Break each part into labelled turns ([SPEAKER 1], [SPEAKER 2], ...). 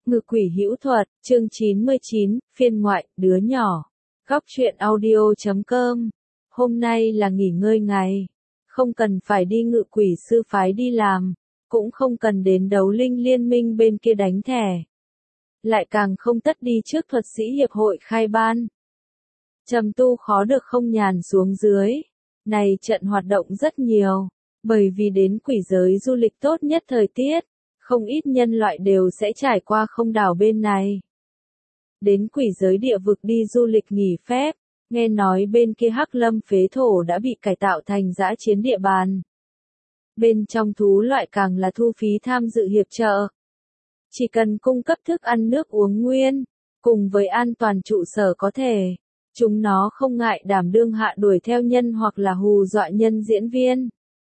[SPEAKER 1] Ngự quỷ hữu thuật, chương 99, phiên ngoại, đứa nhỏ. Góc truyện audio.com. Hôm nay là nghỉ ngơi ngày. Không cần phải đi ngự quỷ sư phái đi làm. Cũng không cần đến đấu linh liên minh bên kia đánh thẻ. Lại càng không tất đi trước thuật sĩ hiệp hội khai ban. Trầm Tu khó được không nhàn xuống dưới. Này trận hoạt động rất nhiều. Bởi vì đến quỷ giới du lịch tốt nhất thời tiết. Không ít nhân loại đều sẽ trải qua không đảo bên này. Đến quỷ giới địa vực đi du lịch nghỉ phép, nghe nói bên kia Hắc Lâm phế thổ đã bị cải tạo thành dã chiến địa bàn. Bên trong thú loại càng là thu phí tham dự hiệp trợ. Chỉ cần cung cấp thức ăn nước uống nguyên, cùng với an toàn trụ sở có thể, chúng nó không ngại đảm đương hạ đuổi theo nhân hoặc là hù dọa nhân diễn viên.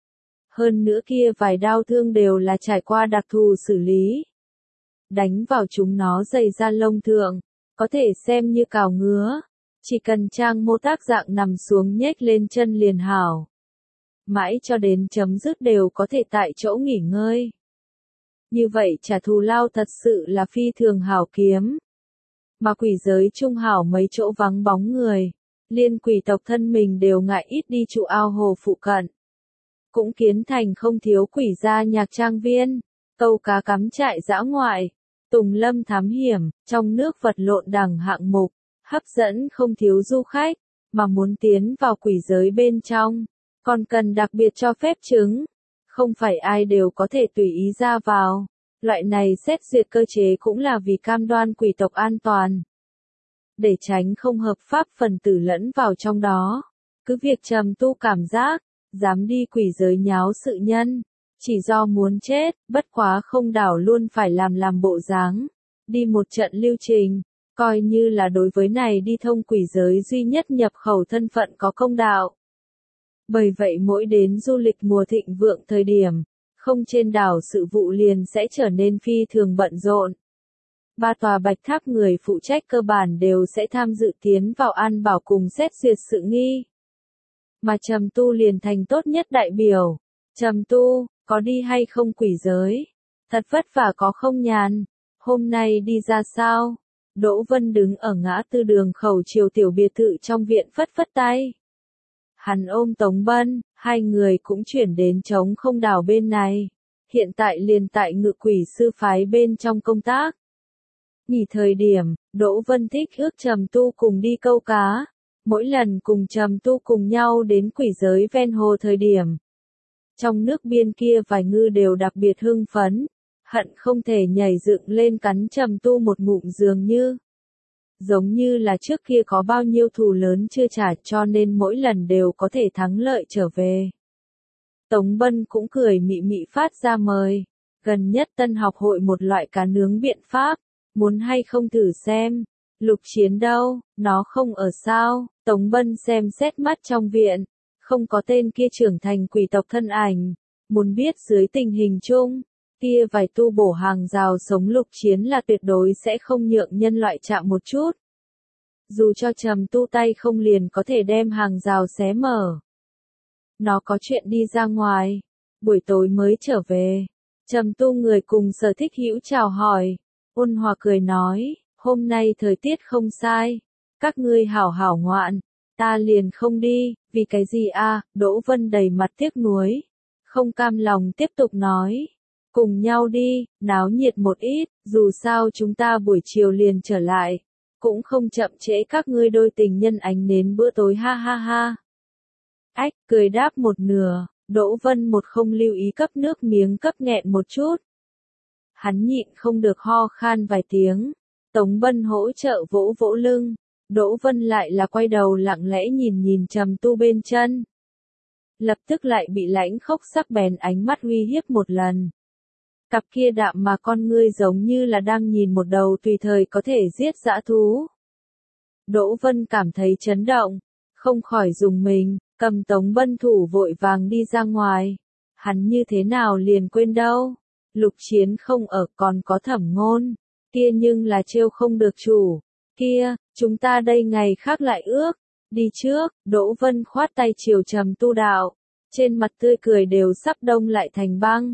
[SPEAKER 1] Hơn nữa kia vài đau thương đều là trải qua đặc thù xử lý. Đánh vào chúng nó dày da lông thượng, có thể xem như cào ngứa. Chỉ cần trang mô tác dạng nằm xuống nhếch lên chân liền hảo. Mãi cho đến chấm dứt đều có thể tại chỗ nghỉ ngơi. Như vậy trả thù lao thật sự là phi thường hảo kiếm. Mà quỷ giới trung hảo mấy chỗ vắng bóng người. Liên quỷ tộc thân mình đều ngại ít đi trụ ao hồ phụ cận. Cũng kiến thành không thiếu quỷ gia nhạc trang viên, câu cá cắm trại dã ngoại, tùng lâm thám hiểm, trong nước vật lộn đẳng hạng mục, hấp dẫn không thiếu du khách, mà muốn tiến vào quỷ giới bên trong, còn cần đặc biệt cho phép chứng, không phải ai đều có thể tùy ý ra vào, loại này xét duyệt cơ chế cũng là vì cam đoan quỷ tộc an toàn. Để tránh không hợp pháp phần tử lẫn vào trong đó, cứ việc Trầm Tu cảm giác, dám đi quỷ giới nháo sự nhân, chỉ do muốn chết, bất quá không đảo luôn phải làm bộ dáng, đi một trận lưu trình, coi như là đối với này đi thông quỷ giới duy nhất nhập khẩu thân phận có công đạo. Bởi vậy mỗi đến du lịch mùa thịnh vượng thời điểm, không trên đảo sự vụ liền sẽ trở nên phi thường bận rộn. Ba tòa bạch tháp người phụ trách cơ bản đều sẽ tham dự tiến vào an bảo cùng xét duyệt sự nghi. Mà Trầm Tu liền thành tốt nhất đại biểu. Trầm Tu, có đi hay không quỷ giới? Thật vất vả có không nhàn? Hôm nay đi ra sao? Đỗ Vân đứng ở ngã tư đường khẩu chiều tiểu biệt thự trong viện phất phất tay. Hắn ôm Tống Bân, hai người cũng chuyển đến trống không đảo bên này. Hiện tại liền tại ngự quỷ sư phái bên trong công tác. Nghỉ thời điểm, Đỗ Vân thích ước Trầm Tu cùng đi câu cá. Mỗi lần cùng Trầm Tu cùng nhau đến quỷ giới ven hồ thời điểm. Trong nước biên kia vài ngư đều đặc biệt hưng phấn, hận không thể nhảy dựng lên cắn Trầm Tu một ngụm dường như. Giống như là trước kia có bao nhiêu thù lớn chưa trả cho nên mỗi lần đều có thể thắng lợi trở về. Tống Bân cũng cười mị mị phát ra mời, gần nhất tân học hội một loại cá nướng biện pháp, muốn hay không thử xem. Lục Chiến đâu, nó không ở sao? Tống Bân xem xét mắt trong viện, không có tên kia trưởng thành quỷ tộc thân ảnh, muốn biết dưới tình hình chung, kia vài tu bổ hàng rào sống Lục Chiến là tuyệt đối sẽ không nhượng nhân loại chạm một chút. Dù cho Trầm Tu tay không liền có thể đem hàng rào xé mở. Nó có chuyện đi ra ngoài, buổi tối mới trở về. Trầm Tu người cùng Sở Thích Hữu chào hỏi, ôn hòa cười nói. Hôm nay thời tiết không sai, các ngươi hảo hảo ngoạn, ta liền không đi, vì cái gì a? Đỗ Vân đầy mặt tiếc nuối, không cam lòng tiếp tục nói, cùng nhau đi, náo nhiệt một ít, dù sao chúng ta buổi chiều liền trở lại, cũng không chậm trễ các ngươi đôi tình nhân ánh nến bữa tối ha ha ha. Ách, cười đáp một nửa, Đỗ Vân một không lưu ý cấp nước miếng cấp nghẹn một chút. Hắn nhịn không được ho khan vài tiếng. Tống Bân hỗ trợ vỗ vỗ lưng, Đỗ Vân lại là quay đầu lặng lẽ nhìn Trầm Tu bên chân. Lập tức lại bị lãnh khốc sắc bén ánh mắt uy hiếp một lần. Cặp kia đạm mà con ngươi giống như là đang nhìn một đầu tùy thời có thể giết dã thú. Đỗ Vân cảm thấy chấn động, không khỏi dùng mình, cầm Tống Bân thủ vội vàng đi ra ngoài. Hắn như thế nào liền quên đâu, Lục Chiến không ở còn có Thẩm Ngôn. Kia nhưng là trêu không được chủ. Kia, chúng ta đây ngày khác lại ước. Đi trước, Đỗ Vân khoát tay chiều Trầm Tu đạo. Trên mặt tươi cười đều sắp đông lại thành băng.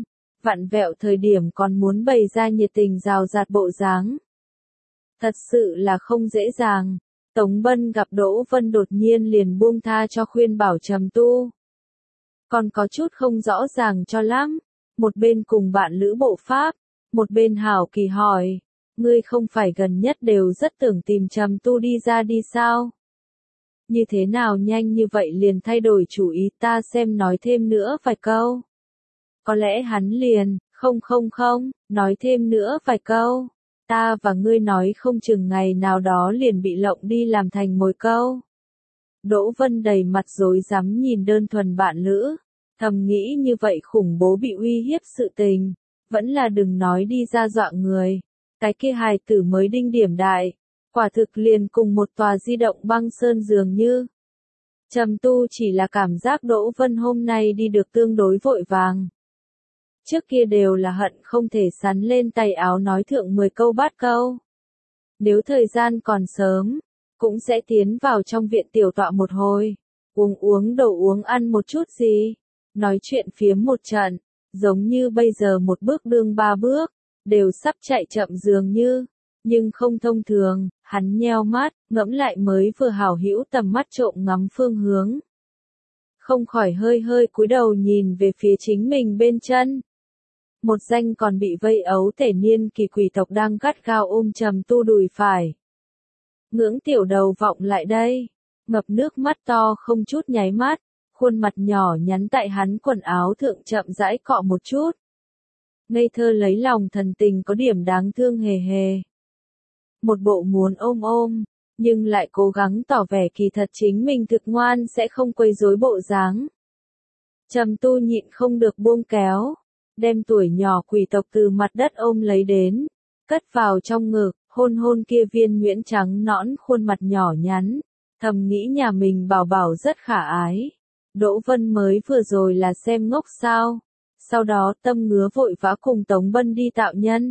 [SPEAKER 1] vặn vẹo thời điểm còn muốn bày ra nhiệt tình rào rạt bộ dáng. Thật sự là không dễ dàng. Tống Bân gặp Đỗ Vân đột nhiên liền buông tha cho khuyên bảo Trầm Tu. Còn có chút không rõ ràng cho lắm. Một bên cùng bạn lữ bộ pháp, một bên Hảo Kỳ hỏi, ngươi không phải gần nhất đều rất tưởng tìm Trầm Tu đi ra đi sao? Như thế nào nhanh như vậy liền thay đổi chủ ý, ta xem nói thêm nữa vài câu. Có lẽ hắn liền, không, nói thêm nữa vài câu. Ta và ngươi nói không chừng ngày nào đó liền bị lộng đi làm thành mồi câu. Đỗ Vân đầy mặt rối rắm nhìn đơn thuần bạn lữ, thầm nghĩ như vậy khủng bố bị uy hiếp sự tình, vẫn là đừng nói đi ra dọa người. Cái kia hài tử mới đinh điểm đại, quả thực liền cùng một tòa di động băng sơn dường như. Trầm Tu chỉ là cảm giác Đỗ Vân hôm nay đi được tương đối vội vàng. Trước kia đều là hận không thể sắn lên tay áo nói thượng 10 câu bát câu. Nếu thời gian còn sớm, cũng sẽ tiến vào trong viện tiểu tọa một hồi, uống đồ uống ăn một chút gì, nói chuyện phiếm một trận, giống như bây giờ một bước đương 3 bước, đều sắp chạy chậm dường như, nhưng không thông thường, hắn nheo mắt, ngẫm lại mới vừa hảo hữu tầm mắt trộm ngắm phương hướng. Không khỏi hơi cúi đầu nhìn về phía chính mình bên chân. Một danh còn bị vây ấu tể niên kỳ quỷ tộc đang gắt gao ôm Trầm Tu đùi phải. Ngưỡng tiểu đầu vọng lại đây, ngập nước mắt to không chút nháy mắt, khuôn mặt nhỏ nhắn tại hắn quần áo thượng chậm rãi cọ một chút. Ngây thơ lấy lòng thần tình có điểm đáng thương hề hề. Một bộ muốn ôm, nhưng lại cố gắng tỏ vẻ kỳ thật chính mình thực ngoan sẽ không quấy rối bộ dáng. Trầm Tu nhịn không được buông kéo, đem tuổi nhỏ quỷ tộc từ mặt đất ôm lấy đến, cất vào trong ngực, hôn kia viên nhuyễn trắng nõn khuôn mặt nhỏ nhắn, thầm nghĩ nhà mình bảo bảo rất khả ái. Đỗ Vân mới vừa rồi là xem ngốc sao, sau đó tâm ngứa vội vã cùng Tống Bân đi tạo nhân.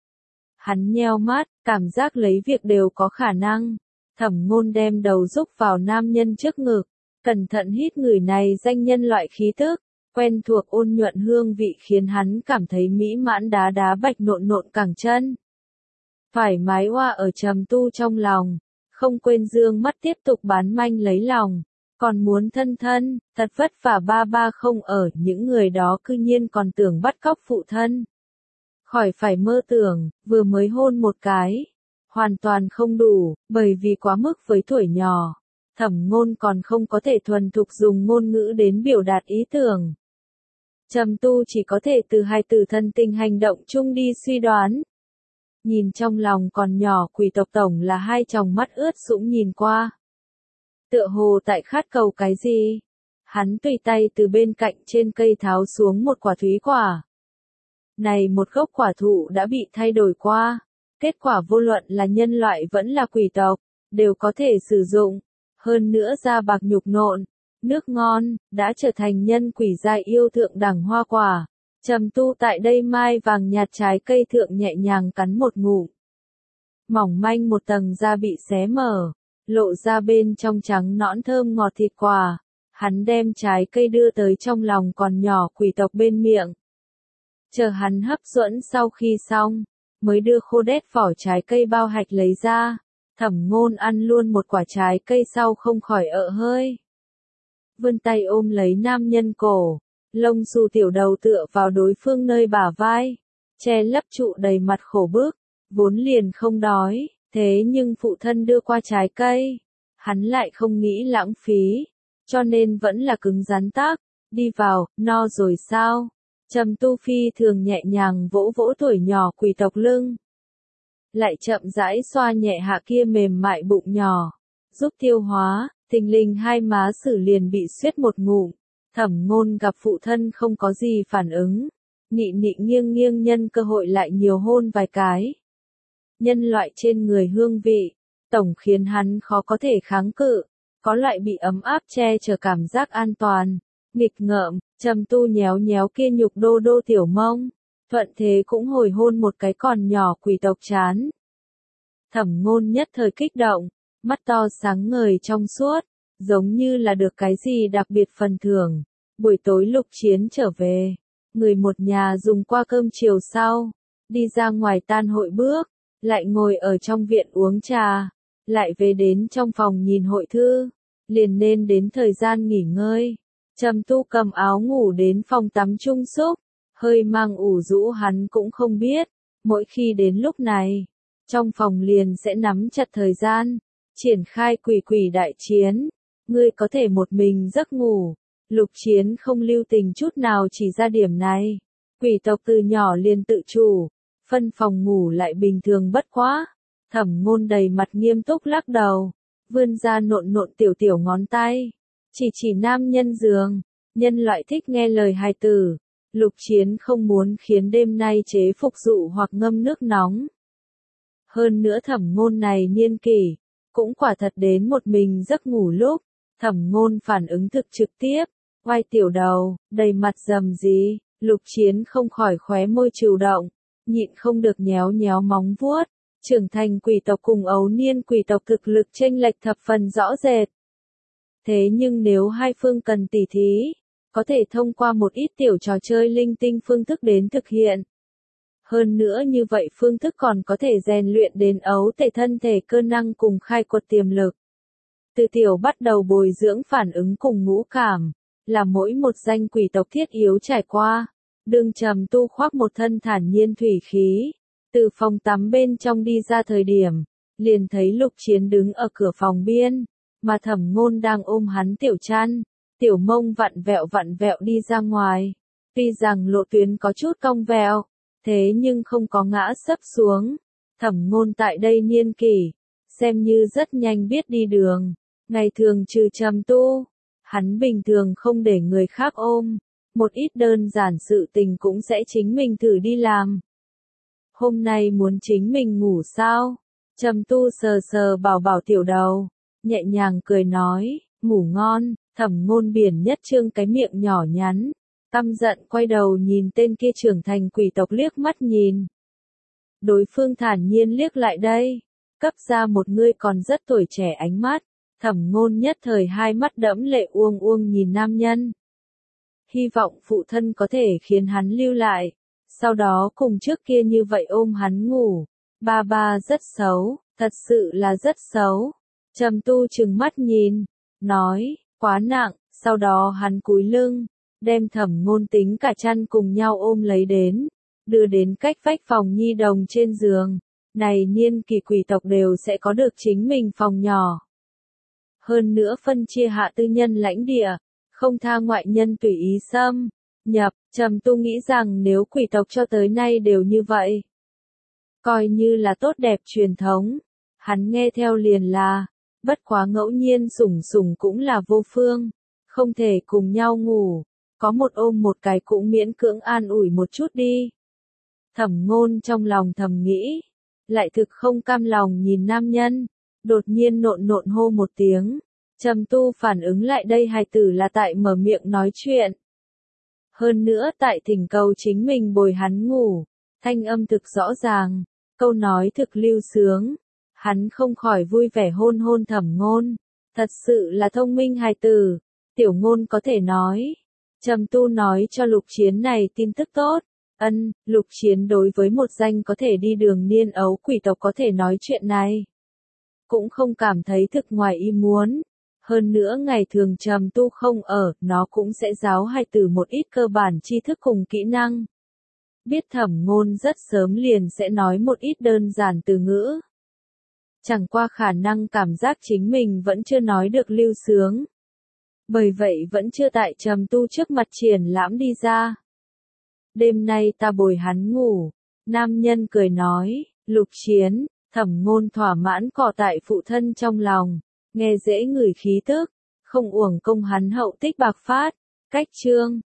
[SPEAKER 1] Hắn nheo mắt, cảm giác lấy việc đều có khả năng, Thẩm Ngôn đem đầu rúc vào nam nhân trước ngực, cẩn thận hít người này danh nhân loại khí tức. Quen thuộc ôn nhuận hương vị khiến hắn cảm thấy mỹ mãn đá bạch nộn cẳng chân. Thoải mái hoa ở Trầm Tu trong lòng, không quên dương mắt tiếp tục bán manh lấy lòng, còn muốn thân, thật vất vả ba không ở, những người đó cư nhiên còn tưởng bắt cóc phụ thân. Khỏi phải mơ tưởng, vừa mới hôn một cái, hoàn toàn không đủ, bởi vì quá mức với tuổi nhỏ, Thẩm Ngôn còn không có thể thuần thục dùng ngôn ngữ đến biểu đạt ý tưởng. Trầm Tu chỉ có thể từ hai từ thân tình hành động chung đi suy đoán. Nhìn trong lòng còn nhỏ quỷ tộc tổng là hai tròng mắt ướt sũng nhìn qua. Tựa hồ tại khát cầu cái gì? Hắn tùy tay từ bên cạnh trên cây tháo xuống một quả thúy quả. Này một gốc quả thụ đã bị thay đổi qua. Kết quả vô luận là nhân loại vẫn là quỷ tộc, đều có thể sử dụng. Hơn nữa da bạc nhục nộn, nước ngon, đã trở thành nhân quỷ giai yêu thượng đẳng hoa quả. Trầm Tu tại đây mai vàng nhạt trái cây thượng nhẹ nhàng cắn một ngụm. Mỏng manh một tầng da bị xé mở, lộ ra bên trong trắng nõn thơm ngọt thịt quả. Hắn đem trái cây đưa tới trong lòng còn nhỏ quỷ tộc bên miệng. Chờ hắn hấp dẫn sau khi xong, mới đưa khô đét vỏ trái cây bao hạch lấy ra. Thẩm Ngôn ăn luôn một quả trái cây sau không khỏi ợ hơi. Vươn tay ôm lấy nam nhân cổ, lông xù tiểu đầu tựa vào đối phương nơi bả vai, che lấp trụ đầy mặt khổ bức, vốn liền không đói, thế nhưng phụ thân đưa qua trái cây, hắn lại không nghĩ lãng phí, cho nên vẫn là cứng rắn tác, đi vào, no rồi sao? Trầm Tu phi thường nhẹ nhàng vỗ vỗ tuổi nhỏ quỷ tộc lưng, lại chậm rãi xoa nhẹ hạ kia mềm mại bụng nhỏ, giúp tiêu hóa. Thình lình hai má sử liền bị suyết một ngụm, Thẩm Ngôn gặp phụ thân không có gì phản ứng, nị nghiêng nhân cơ hội lại nhiều hôn vài cái. Nhân loại trên người hương vị, tổng khiến hắn khó có thể kháng cự, có loại bị ấm áp che chở cảm giác an toàn. Nghịch ngợm, Trầm Tu nhéo kia nhục đô tiểu mông, thuận thế cũng hồi hôn một cái còn nhỏ quỷ tộc chán. Thẩm Ngôn nhất thời kích động, mắt to sáng ngời trong suốt, giống như là được cái gì đặc biệt phần thưởng. Buổi tối Lục Chiến trở về, Người một nhà dùng qua cơm chiều sau, đi ra ngoài tan hội bước, lại ngồi ở trong viện uống trà, lại về đến trong phòng nhìn hội thư, liền nên đến thời gian nghỉ ngơi. Trầm Tu cầm áo ngủ đến phòng tắm Trung Súc, hơi mang ủ rũ hắn cũng không biết, mỗi khi đến lúc này, trong phòng liền sẽ nắm chặt thời gian, triển khai quỷ quỷ đại chiến, ngươi có thể một mình giấc ngủ. Lục Chiến không lưu tình chút nào chỉ ra điểm này. Quỷ tộc từ nhỏ liền tự chủ, phân phòng ngủ lại bình thường bất quá. Thẩm Ngôn đầy mặt nghiêm túc lắc đầu, vươn ra nộn nộn tiểu tiểu ngón tay, chỉ nam nhân giường, nhân loại thích nghe lời hài tử. Lục Chiến không muốn khiến đêm nay chế phục dụ hoặc ngâm nước nóng. Hơn nữa Thẩm Ngôn này niên kỷ, cũng quả thật đến một mình giấc ngủ lúc, Thẩm Ngôn phản ứng thực trực tiếp. Quay tiểu đầu, đầy mặt rầm gì, Lục Chiến không khỏi khóe môi trừu động, nhịn không được nhéo nhéo móng vuốt. Trưởng thành quỷ tộc cùng ấu niên quỷ tộc thực lực chênh lệch thập phần rõ rệt. Thế nhưng nếu hai phương cần tỉ thí, có thể thông qua một ít tiểu trò chơi linh tinh phương thức đến thực hiện. Hơn nữa như vậy phương thức còn có thể rèn luyện đến ấu thể thân thể cơ năng cùng khai quật tiềm lực. Từ tiểu bắt đầu bồi dưỡng phản ứng cùng ngũ cảm, là mỗi một danh quỷ tộc thiết yếu trải qua. Đường Trầm Tu khoác một thân thản nhiên thủy khí, từ phòng tắm bên trong đi ra thời điểm, liền thấy Lục Chiến đứng ở cửa phòng biên, mà Thẩm Ngôn đang ôm hắn tiểu chăn, tiểu mông vặn vẹo đi ra ngoài. Tuy rằng lộ tuyến có chút cong vẹo, thế nhưng không có ngã sấp xuống. Thẩm Ngôn tại đây niên kỷ, xem như rất nhanh biết đi đường, ngày thường trừ Trầm Tu, hắn bình thường không để người khác ôm, một ít đơn giản sự tình cũng sẽ chính mình thử đi làm. Hôm nay muốn chính mình ngủ sao? Trầm Tu sờ sờ bảo bảo tiểu đầu, nhẹ nhàng cười nói, ngủ ngon. Thẩm Ngôn biển nhất trương cái miệng nhỏ nhắn, căm giận quay đầu nhìn tên kia trưởng thành quỷ tộc liếc mắt nhìn. Đối phương thản nhiên liếc lại đây, cấp ra một ngươi còn rất tuổi trẻ ánh mắt. Thẩm Ngôn nhất thời hai mắt đẫm lệ uông uông nhìn nam nhân. Hy vọng phụ thân có thể khiến hắn lưu lại, sau đó cùng trước kia như vậy ôm hắn ngủ. Ba ba rất xấu, thật sự là rất xấu. Trầm Tu trừng mắt nhìn, nói, quá nặng, sau đó hắn cúi lưng, đem Thẩm Ngôn tính cả chăn cùng nhau ôm lấy đến, đưa đến cách vách phòng nhi đồng trên giường. Này niên kỳ quỷ tộc đều sẽ có được chính mình phòng nhỏ. Hơn nữa phân chia hạ tư nhân lãnh địa, không tha ngoại nhân tùy ý xâm nhập. Trầm Tu nghĩ rằng nếu quỷ tộc cho tới nay đều như vậy, coi như là tốt đẹp truyền thống, hắn nghe theo liền là, bất quá ngẫu nhiên sủng sủng cũng là vô phương, không thể cùng nhau ngủ, có một ôm một cái cũng miễn cưỡng an ủi một chút đi. Thẩm Ngôn trong lòng thầm nghĩ, lại thực không cam lòng nhìn nam nhân, đột nhiên nộn nộn hô một tiếng. Trầm Tu phản ứng lại đây hài tử là tại mở miệng nói chuyện. Hơn nữa tại thỉnh cầu chính mình bồi hắn ngủ, thanh âm thực rõ ràng, câu nói thực lưu sướng. Hắn không khỏi vui vẻ hôn hôn Thẩm Ngôn, thật sự là thông minh hài tử, tiểu Ngôn có thể nói. Trầm Tu nói cho Lục Chiến này tin tức tốt. Lục Chiến đối với một danh có thể đi đường niên ấu quỷ tộc có thể nói chuyện này, cũng không cảm thấy thực ngoài ý muốn. Hơn nữa ngày thường Trầm Tu không ở, nó cũng sẽ giáo hài tử một ít cơ bản tri thức cùng kỹ năng. Biết Thẩm Ngôn rất sớm liền sẽ nói một ít đơn giản từ ngữ. Chẳng qua khả năng cảm giác chính mình vẫn chưa nói được lưu sướng. Bởi vậy vẫn chưa tại Trầm Tu trước mặt triển lãm đi ra. Đêm nay ta bồi hắn ngủ. Nam nhân cười nói, Lục Chiến. Thẩm Ngôn thỏa mãn cọ tại phụ thân trong lòng, nghe dễ ngửi khí tức, không uổng công hắn hậu tích bạc phát. Cách chương